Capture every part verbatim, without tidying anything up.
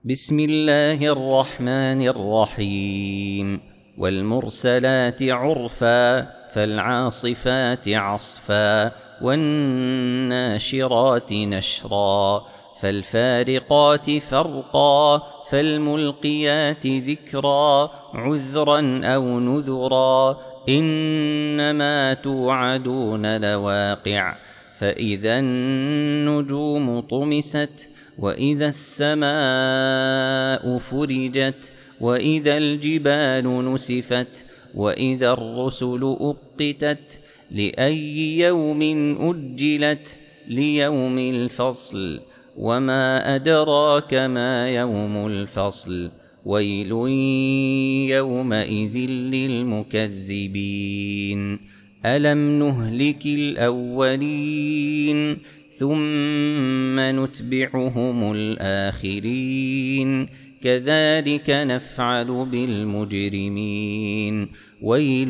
بسم الله الرحمن الرحيم والمرسلات عرفا فالعاصفات عصفا والناشرات نشرا فالفارقات فرقا فالملقيات ذكرا عذرا أو نذرا إنما توعدون لواقع فإذا النجوم طمست وإذا السماء فرجت وإذا الجبال نسفت وإذا الرسل أقتت لأي يوم أجلت ليوم الفصل وما أدراك ما يوم الفصل ويل يومئذ للمكذبين ألم نهلك الأولين ثم نتبعهم الآخرين كذلك نفعل بالمجرمين ويل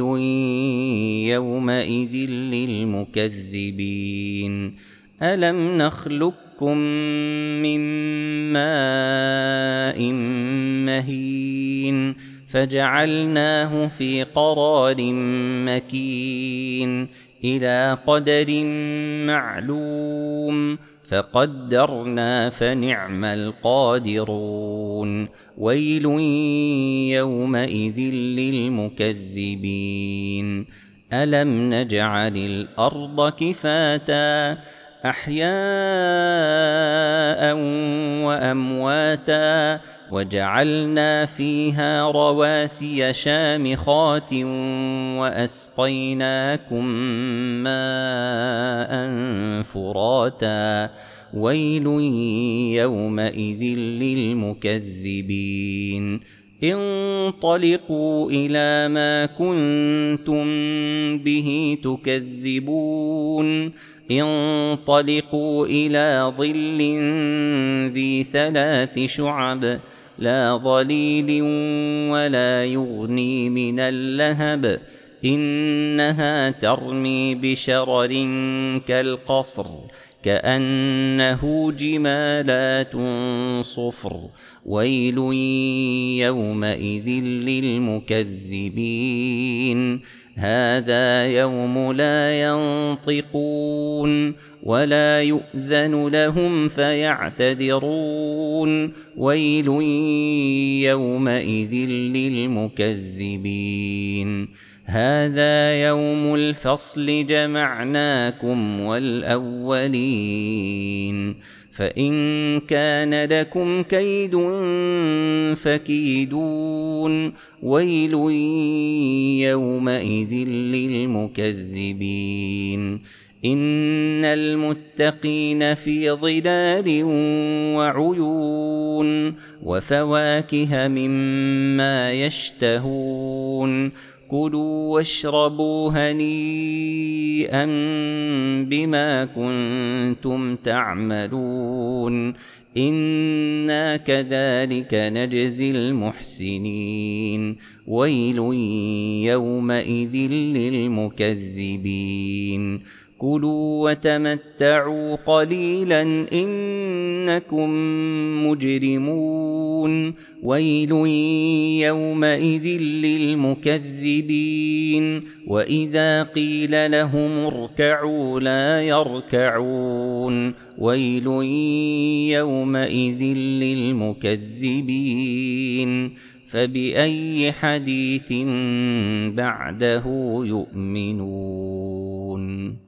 يومئذ للمكذبين ألم نخلقكم من ماء مهين فجعلناه في قرار مكين إلى قدر معلوم فقدرنا فنعم القادرون ويل يومئذ للمكذبين ألم نجعل الأرض كفاتا أحياء وأمواتا وجعلنا فيها رواسي شامخات وأسقيناكم ماء فراتا ويل يومئذ للمكذبين انطلقوا إلى ما كنتم به تكذبون انطلقوا إلى ظل ذي ثلاث شعب لا ظليل ولا يغني من اللهب إنها ترمي بشرر كالقصر كأنه جمالات صفر ويل يومئذ للمكذبين هذا يوم لا ينطقون ولا يؤذن لهم فيعتذرون ويل يومئذ للمكذبين هذا يوم الفصل جمعناكم والأولين فإن كان لكم كيد فكيدون ويل يومئذ للمكذبين إن المتقين في ظلال وعيون وفواكه مما يشتهون كلوا واشربوا هنيئا بما كنتم تعملون إنا كذلك نجزي المحسنين ويل يومئذ للمكذبين كلوا وتمتعوا قليلا إنكم مجرمون ويل يومئذ للمكذبين وإذا قيل لهم اركعوا لا يركعون ويل يومئذ للمكذبين فبأي حديث بعده يؤمنون.